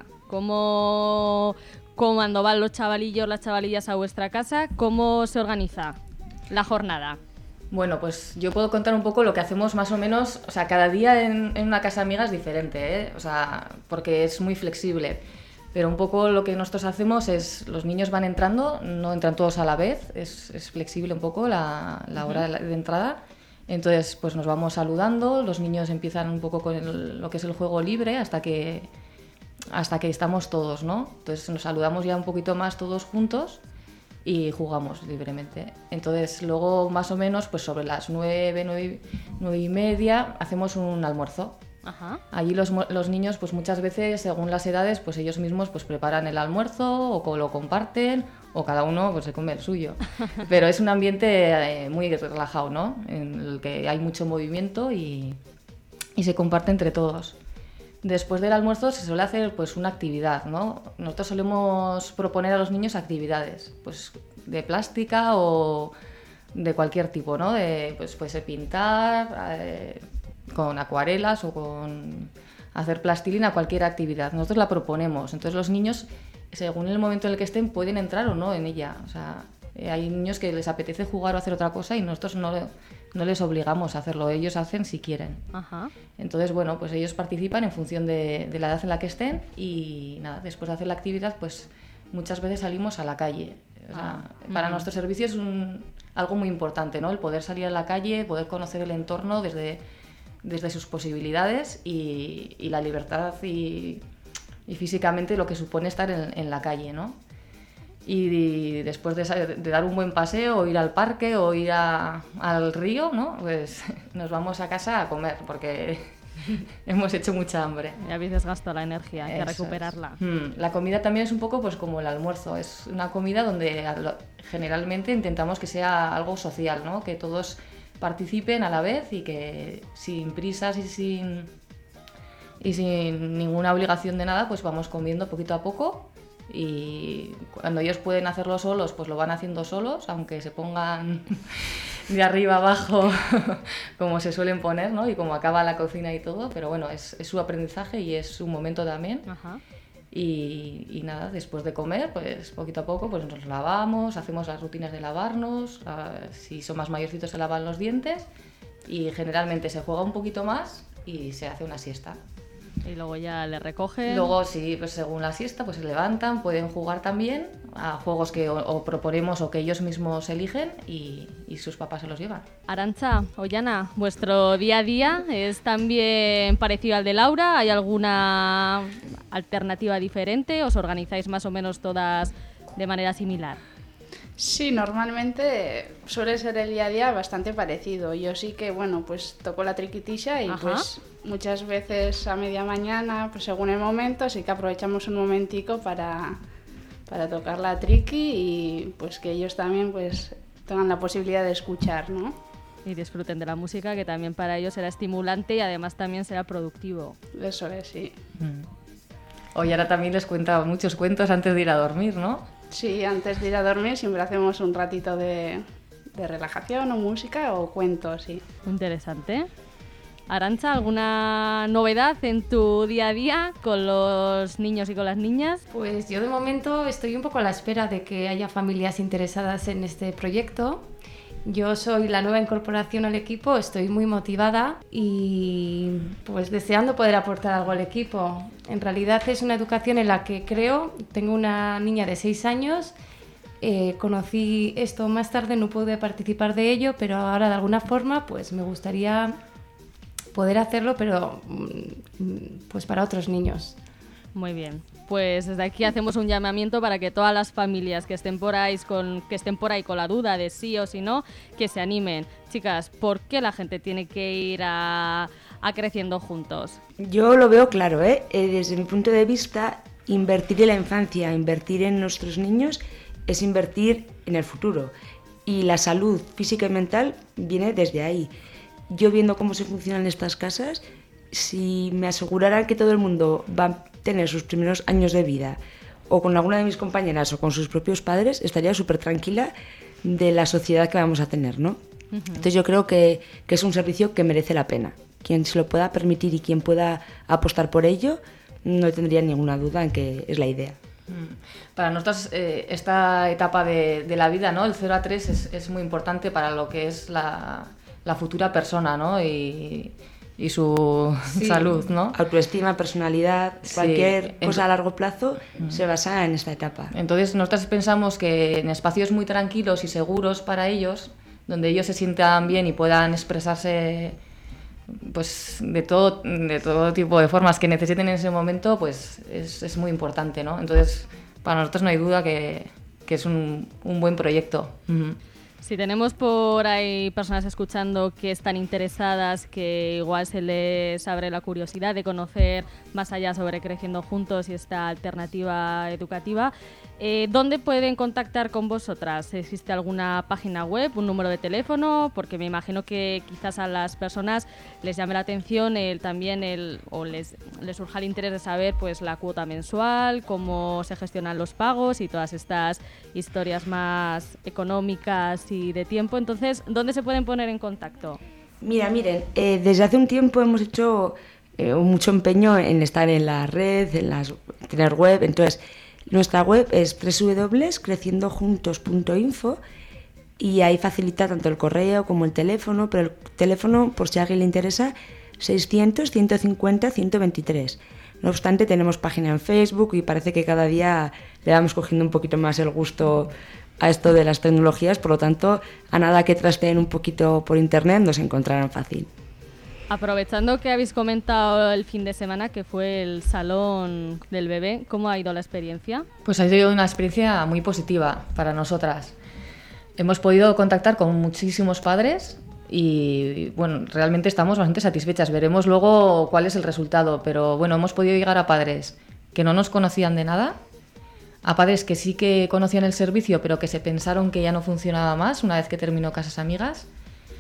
Cómo, cómo cuando van los chavalillos, las chavalillas a vuestra casa, ¿cómo se organiza la jornada? Bueno, pues yo puedo contar un poco lo que hacemos más o menos, o sea, cada día en, en una casa amiga es diferente, ¿eh? O sea, porque es muy flexible. Pero un poco lo que nosotros hacemos es, los niños van entrando, no entran todos a la vez, es, es flexible un poco la, la hora de, de entrada. Entonces, pues nos vamos saludando, los niños empiezan un poco con el, lo que es el juego libre hasta que, hasta que estamos todos, ¿no? Entonces nos saludamos ya un poquito más todos juntos y jugamos libremente. Entonces luego más o menos pues sobre las nueve, nueve, nueve y media hacemos un almuerzo. Ajá. Allí los, los niños pues muchas veces según las edades pues ellos mismos pues preparan el almuerzo o lo comparten o cada uno pues se come el suyo. Pero es un ambiente eh, muy relajado, ¿no? En el que hay mucho movimiento y, y se comparte entre todos. Después del almuerzo se suele hacer pues una actividad, ¿no? Nosotros solemos proponer a los niños actividades, pues de plástica o de cualquier tipo, ¿no? De, pues puede ser pintar, eh, con acuarelas o con hacer plastilina, cualquier actividad. Nosotros la proponemos, entonces los niños, según el momento en el que estén, pueden entrar o no en ella. O sea, eh, hay niños que les apetece jugar o hacer otra cosa y nosotros no no les obligamos a hacerlo, ellos hacen si quieren. Ajá. Entonces, bueno, pues ellos participan en función de, de la edad en la que estén y nada, después de hacer la actividad, pues muchas veces salimos a la calle. O sea, Ah. para Mm. nuestro servicio es un, algo muy importante, ¿no? El poder salir a la calle, poder conocer el entorno desde, desde sus posibilidades y, y la libertad y, y físicamente lo que supone estar en, en la calle, ¿no? Y después de, de dar un buen paseo o ir al parque o ir a, al río, ¿no? Pues nos vamos a casa a comer porque hemos hecho mucha hambre. Y a veces gasto la energía, hay que Eso recuperarla. es. Mm, La comida también es un poco pues como el almuerzo, es una comida donde generalmente intentamos que sea algo social, ¿no? Que todos participen a la vez y que sin prisas y sin, y sin ninguna obligación de nada, pues vamos comiendo poquito a poco. Y cuando ellos pueden hacerlo solos, pues lo van haciendo solos, aunque se pongan de arriba abajo, como se suelen poner, ¿no? Y como acaba la cocina y todo, pero bueno, es, es su aprendizaje y es su momento también. Ajá. Y, y nada, después de comer, pues poquito a poco pues nos lavamos, hacemos las rutinas de lavarnos, uh, si son más mayorcitos se lavan los dientes y generalmente se juega un poquito más y se hace una siesta. Y luego ya le recogen. Luego, sí, pues según la siesta, pues se levantan, pueden jugar también a juegos que o, o proponemos o que ellos mismos eligen y, y sus papás se los llevan. Arantxa, Ollana, ¿vuestro día a día es también parecido al de Laura? ¿Hay alguna alternativa diferente? ¿Os organizáis más o menos todas de manera similar? Sí, normalmente suele ser el día a día bastante parecido. Yo sí que, bueno, pues toco la triquitisha y Ajá. pues muchas veces a media mañana, pues según el momento, sí que aprovechamos un momentico para, para tocar la triqui y pues que ellos también pues tengan la posibilidad de escuchar, ¿no? Y disfruten de la música, que también para ellos será estimulante y además también será productivo. Eso es, sí. Mm. Hoy ahora también les cuenta muchos cuentos antes de ir a dormir, ¿no? Sí, antes de ir a dormir siempre hacemos un ratito de, de relajación o música o cuentos, sí. Interesante. Arantxa, ¿alguna novedad en tu día a día con los niños y con las niñas? Pues yo de momento estoy un poco a la espera de que haya familias interesadas en este proyecto. Yo soy la nueva incorporación al equipo, estoy muy motivada y pues deseando poder aportar algo al equipo. En realidad es una educación en la que creo, tengo una niña de seis años, eh, conocí esto más tarde, no pude participar de ello, pero ahora de alguna forma pues me gustaría poder hacerlo, pero pues para otros niños. Muy bien, pues desde aquí hacemos un llamamiento para que todas las familias que estén por ahí con, que estén por ahí con la duda de sí o si no, que se animen. Chicas, ¿por qué la gente tiene que ir a, a Creciendo Juntos? Yo lo veo claro, ¿eh? Eh, desde mi punto de vista, invertir en la infancia, invertir en nuestros niños es invertir en el futuro. Y la salud física y mental viene desde ahí. Yo viendo cómo se funcionan estas casas, si me aseguraran que todo el mundo va a tener sus primeros años de vida o con alguna de mis compañeras o con sus propios padres, estaría súper tranquila de la sociedad que vamos a tener, ¿no? Uh-huh. Entonces yo creo que, que es un servicio que merece la pena. Quien se lo pueda permitir y quien pueda apostar por ello, no tendría ninguna duda en que es la idea. Para nosotros eh, esta etapa de, de la vida, ¿no? El cero a tres es, es muy importante para lo que es la, la futura persona, ¿no? Y, y su sí. salud, ¿no? Autoestima, personalidad, cualquier sí. cosa a largo plazo mm. se basa en esta etapa. Entonces nosotros pensamos que en espacios muy tranquilos y seguros para ellos, donde ellos se sientan bien y puedan expresarse pues de todo, de todo tipo de formas que necesiten en ese momento, pues es, es muy importante, ¿no? Entonces para nosotros no hay duda que, que es un, un buen proyecto. Mm-hmm. Si tenemos por ahí personas escuchando que están interesadas, que igual se les abre la curiosidad de conocer más allá sobre Creciendo Juntos y esta alternativa educativa, eh, ¿dónde pueden contactar con vosotras? ¿Existe alguna página web, un número de teléfono? Porque me imagino que quizás a las personas les llame la atención el, también el, o les, les surja el interés de saber pues la cuota mensual, cómo se gestionan los pagos y todas estas historias más económicas y de tiempo. Entonces, ¿dónde se pueden poner en contacto? Mira, miren, eh, desde hace un tiempo hemos hecho eh, mucho empeño en estar en la red, en las, tener web. Entonces, nuestra web es doble u doble u doble u punto creciendo juntos punto info y ahí facilita tanto el correo como el teléfono, pero el teléfono, por si a alguien le interesa, seiscientos, ciento cincuenta, ciento veintitrés. No obstante, tenemos página en Facebook y parece que cada día le vamos cogiendo un poquito más el gusto a esto de las tecnologías, por lo tanto, a nada que trasteen un poquito por internet nos encontrarán fácil. Aprovechando que habéis comentado el fin de semana que fue el Salón del Bebé, ¿cómo ha ido la experiencia? Pues ha sido una experiencia muy positiva para nosotras. Hemos podido contactar con muchísimos padres y bueno, realmente estamos bastante satisfechas. Veremos luego cuál es el resultado, pero bueno, hemos podido llegar a padres que no nos conocían de nada, a padres que sí que conocían el servicio pero que se pensaron que ya no funcionaba más una vez que terminó Casas Amigas,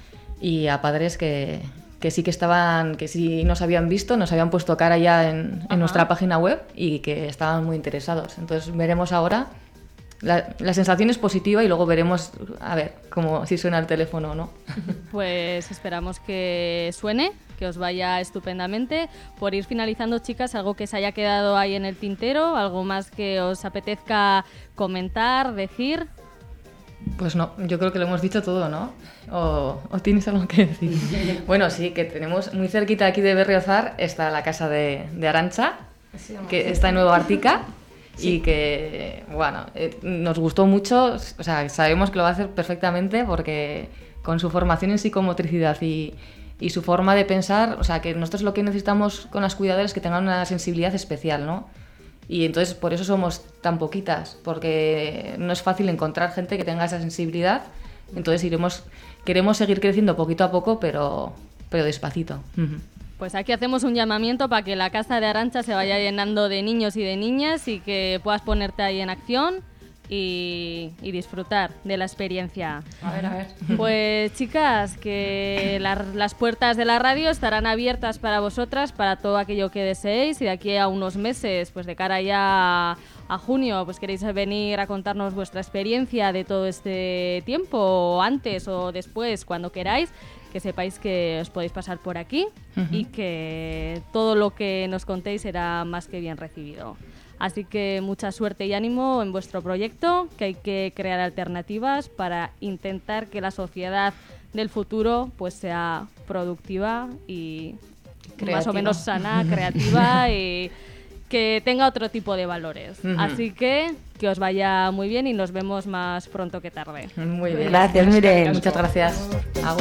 y a padres que, que sí que estaban, que sí nos habían visto, nos habían puesto cara ya en, en nuestra página web y que estaban muy interesados. Entonces veremos ahora la, la sensación es positiva y luego veremos a ver cómo, si suena el teléfono o no. Pues esperamos que suene, que os vaya estupendamente. Por ir finalizando, chicas, algo que se haya quedado ahí en el tintero, algo más que os apetezca comentar, decir. Pues no, yo creo que lo hemos dicho todo, ¿no? ¿O, o tienes algo que decir? Bueno, sí, que tenemos muy cerquita aquí de Berriozar está la casa de, de Arantxa, que está en Nueva Artica. Sí. Y que, bueno, eh, nos gustó mucho, o sea, sabemos que lo va a hacer perfectamente porque con su formación en psicomotricidad y, y su forma de pensar, o sea, que nosotros lo que necesitamos con las cuidadoras es que tengan una sensibilidad especial, ¿no? Y entonces por eso somos tan poquitas, porque no es fácil encontrar gente que tenga esa sensibilidad, entonces iremos, queremos seguir creciendo poquito a poco, pero, pero despacito. Uh-huh. Pues aquí hacemos un llamamiento para que la casa de Arantxa se vaya llenando de niños y de niñas y que puedas ponerte ahí en acción y, y disfrutar de la experiencia. A ver, a ver. Pues chicas, que la, las puertas de la radio estarán abiertas para vosotras, para todo aquello que deseéis, y de aquí a unos meses, pues de cara ya a, a junio, pues queréis venir a contarnos vuestra experiencia de todo este tiempo, o antes o después, cuando queráis, que sepáis que os podéis pasar por aquí uh-huh. y que todo lo que nos contéis será más que bien recibido. Así que mucha suerte y ánimo en vuestro proyecto, que hay que crear alternativas para intentar que la sociedad del futuro pues sea productiva y creativa. Más o menos sana, creativa y que tenga otro tipo de valores. Uh-huh. Así que que os vaya muy bien y nos vemos más pronto que tarde. Muy bien. Gracias, Miren. Muchas gracias. Agur.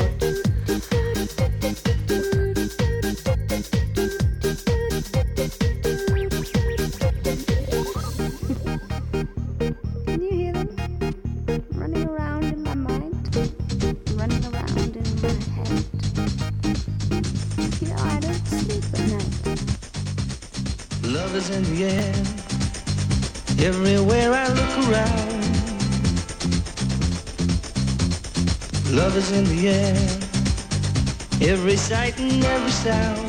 Can you hear them? Running around in my mind, running around in my head. You know, I don't sleep at night. Love is in the air, everywhere I look around. Love is in the air, every sight and every sound.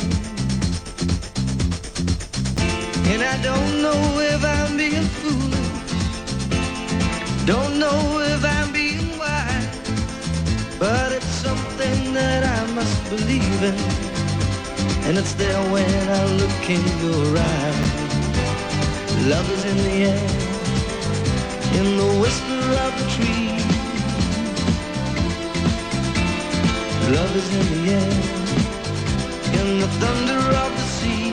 And I don't know if I'm being foolish, don't know if I'm being wise, but it's something that I must believe in, and it's there when I look in your eyes. Love is in the air, in the whisper of the tree. Love is in the air, in the thunder of the sea.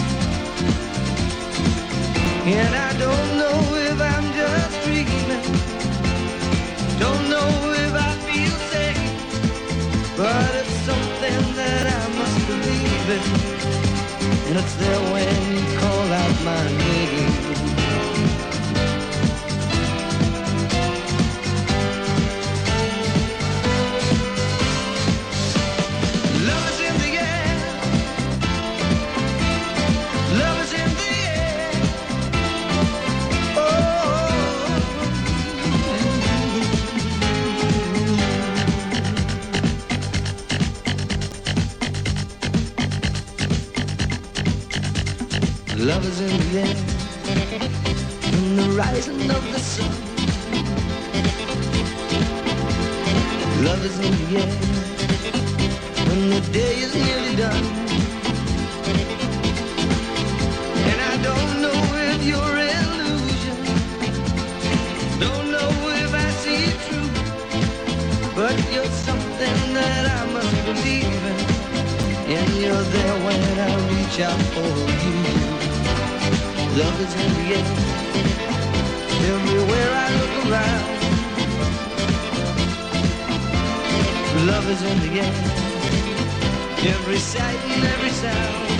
And I don't know if I'm just dreaming, don't know if I feel safe, but it's something that I must believe in, and it's there when you call out my name. Love is in the air, love is in the air. Oh, love is in the air, in the rising of the sun. Love is in the air, when the day is nearly done. And I don't know if you're an illusion, don't know if I see it true, but you're something that I must believe in, and you're there when I reach out for you. Love is in the air, everywhere I look around. Love is in the air, every sight and every sound.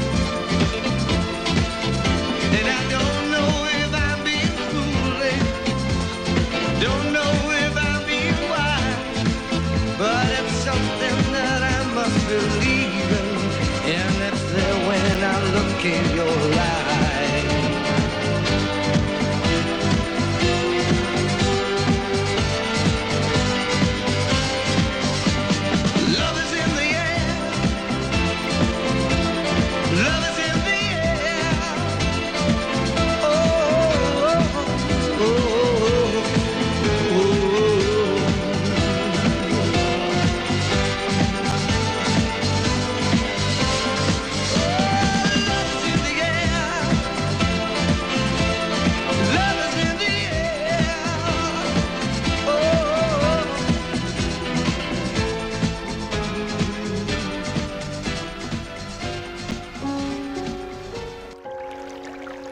And I don't know if I'm being foolish, don't know if I'm being wise, but it's something that I must believe in, and it's there when I look in your eyes. Love is in the air,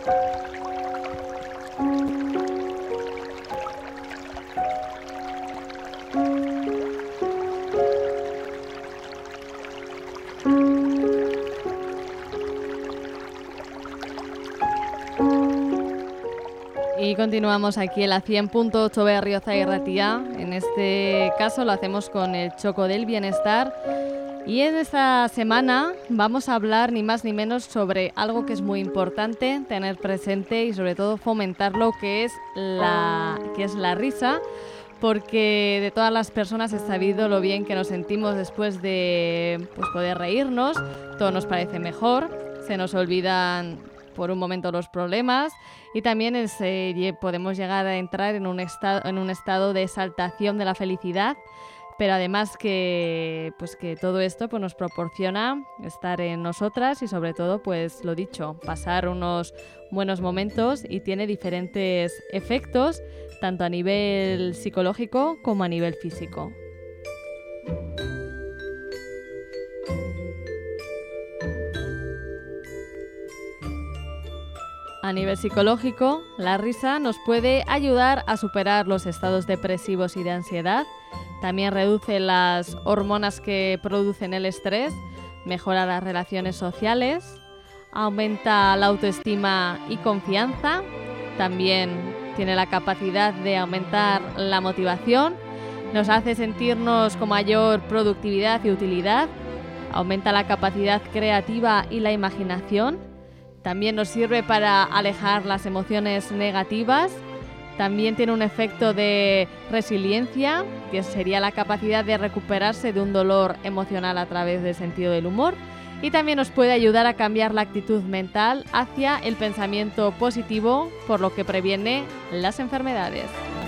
Y continuamos aquí en la cien punto ocho Berriozar y Ratia. En este caso lo hacemos con el Choco del Bienestar. Y en esta semana vamos a hablar ni más ni menos sobre algo que es muy importante tener presente y sobre todo fomentarlo, que es la, que es la risa. Porque de todas las personas es sabido lo bien que nos sentimos después de pues, poder reírnos. Todo nos parece mejor, se nos olvidan por un momento los problemas y también es, eh, podemos llegar a entrar en un, estado, en un estado de exaltación de la felicidad, pero además que, pues que todo esto pues, nos proporciona estar en nosotras y sobre todo, pues lo dicho, pasar unos buenos momentos y tiene diferentes efectos, tanto a nivel psicológico como a nivel físico. A nivel psicológico, la risa nos puede ayudar a superar los estados depresivos y de ansiedad. También reduce las hormonas que producen el estrés, mejora las relaciones sociales, aumenta la autoestima y confianza. También tiene la capacidad de aumentar la motivación, nos hace sentirnos con mayor productividad y utilidad, aumenta la capacidad creativa y la imaginación. También nos sirve para alejar las emociones negativas. También tiene un efecto de resiliencia, que sería la capacidad de recuperarse de un dolor emocional a través del sentido del humor. Y también nos puede ayudar a cambiar la actitud mental hacia el pensamiento positivo, por lo que previene las enfermedades.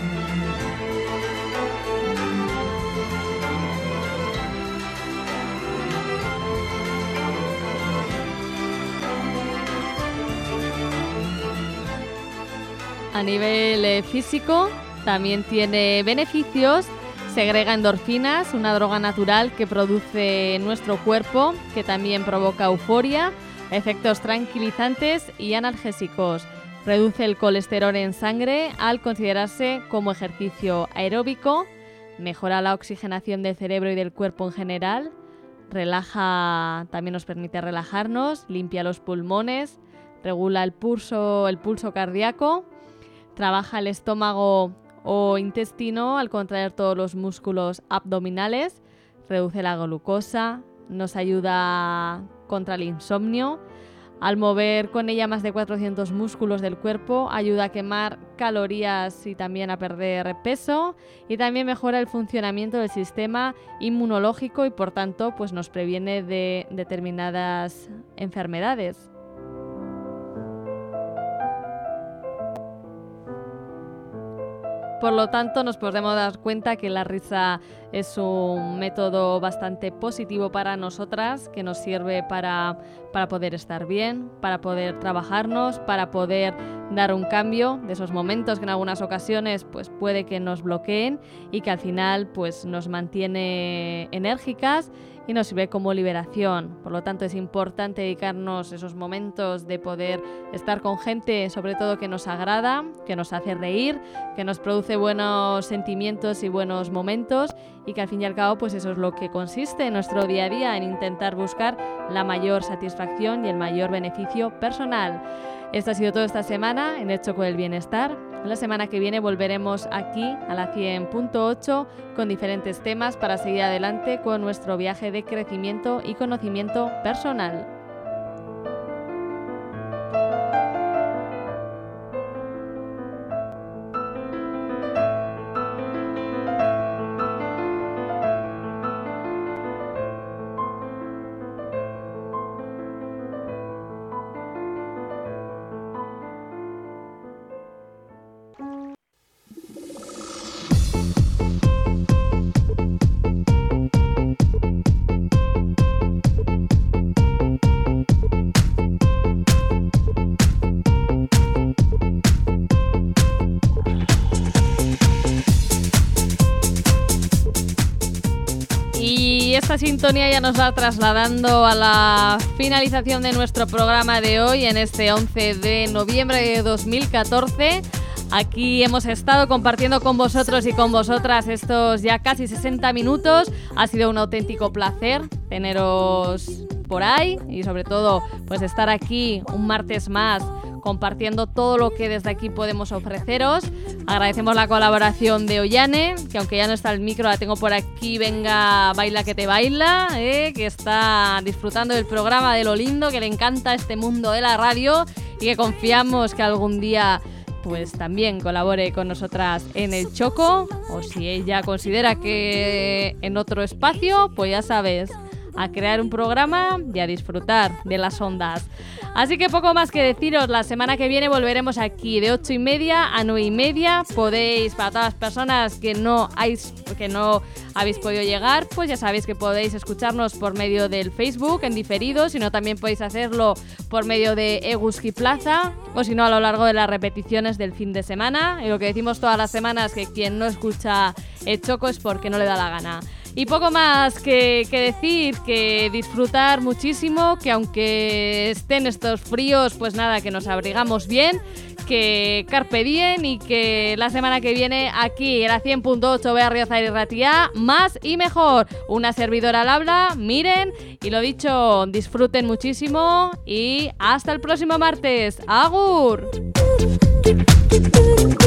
A nivel eh, físico también tiene beneficios, segrega endorfinas, una droga natural que produce nuestro cuerpo, que también provoca euforia, efectos tranquilizantes y analgésicos. Reduce el colesterol en sangre al considerarse como ejercicio aeróbico, mejora la oxigenación del cerebro y del cuerpo en general, relaja, también nos permite relajarnos, limpia los pulmones, regula el pulso, el pulso cardíaco. Trabaja el estómago o intestino al contraer todos los músculos abdominales, reduce la glucosa, nos ayuda contra el insomnio. Al mover con ella más de cuatrocientos músculos del cuerpo, ayuda a quemar calorías y también a perder peso, y también mejora el funcionamiento del sistema inmunológico y por tanto pues, nos previene de determinadas enfermedades. Por lo tanto, nos podemos dar cuenta que la risa es un método bastante positivo para nosotras, que nos sirve para, para poder estar bien, para poder trabajarnos, para poder dar un cambio de esos momentos que en algunas ocasiones pues, puede que nos bloqueen y que al final pues, nos mantiene enérgicas y nos sirve como liberación. Por lo tanto, es importante dedicarnos esos momentos de poder estar con gente, sobre todo que nos agrada, que nos hace reír, que nos produce buenos sentimientos y buenos momentos y que al fin y al cabo pues eso es lo que consiste en nuestro día a día, en intentar buscar la mayor satisfacción y el mayor beneficio personal. Esto ha sido todo esta semana en el Choco del Bienestar. La semana que viene volveremos aquí a la cien punto ocho con diferentes temas para seguir adelante con nuestro viaje de crecimiento y conocimiento personal. esta sintonía ya nos va trasladando a la finalización de nuestro programa de hoy en este once de noviembre de dos mil catorce. Aquí hemos estado compartiendo con vosotros y con vosotras estos ya casi sesenta minutos. Ha sido un auténtico placer teneros por ahí y sobre todo pues estar aquí un martes más compartiendo todo lo que desde aquí podemos ofreceros. Agradecemos la colaboración de Ollane, que aunque ya no está el micro, la tengo por aquí. Venga, baila que te baila, ¿eh? Que está disfrutando del programa, de lo lindo, que le encanta este mundo de la radio y que confiamos que algún día pues también colabore con nosotras en el Choco, o si ella considera que en otro espacio, pues ya sabes, a crear un programa y a disfrutar de las ondas. Así que poco más que deciros, la semana que viene volveremos aquí de ocho y media a nueve y media. Podéis, para todas las personas que no, hayáis, que no habéis podido llegar, pues ya sabéis que podéis escucharnos por medio del Facebook en diferido, sino también podéis hacerlo por medio de Eguski Plaza, o si no a lo largo de las repeticiones del fin de semana. Y lo que decimos todas las semanas, que quien no escucha el Choco es porque no le da la gana. Y poco más que, que decir, que disfrutar muchísimo, que aunque estén estos fríos, pues nada, que nos abrigamos bien, que carpe diem y que la semana que viene aquí en la cien punto ocho Berriozar y Ratia, más y mejor. Una servidora al habla, miren, y lo dicho, disfruten muchísimo y hasta el próximo martes. ¡Agur!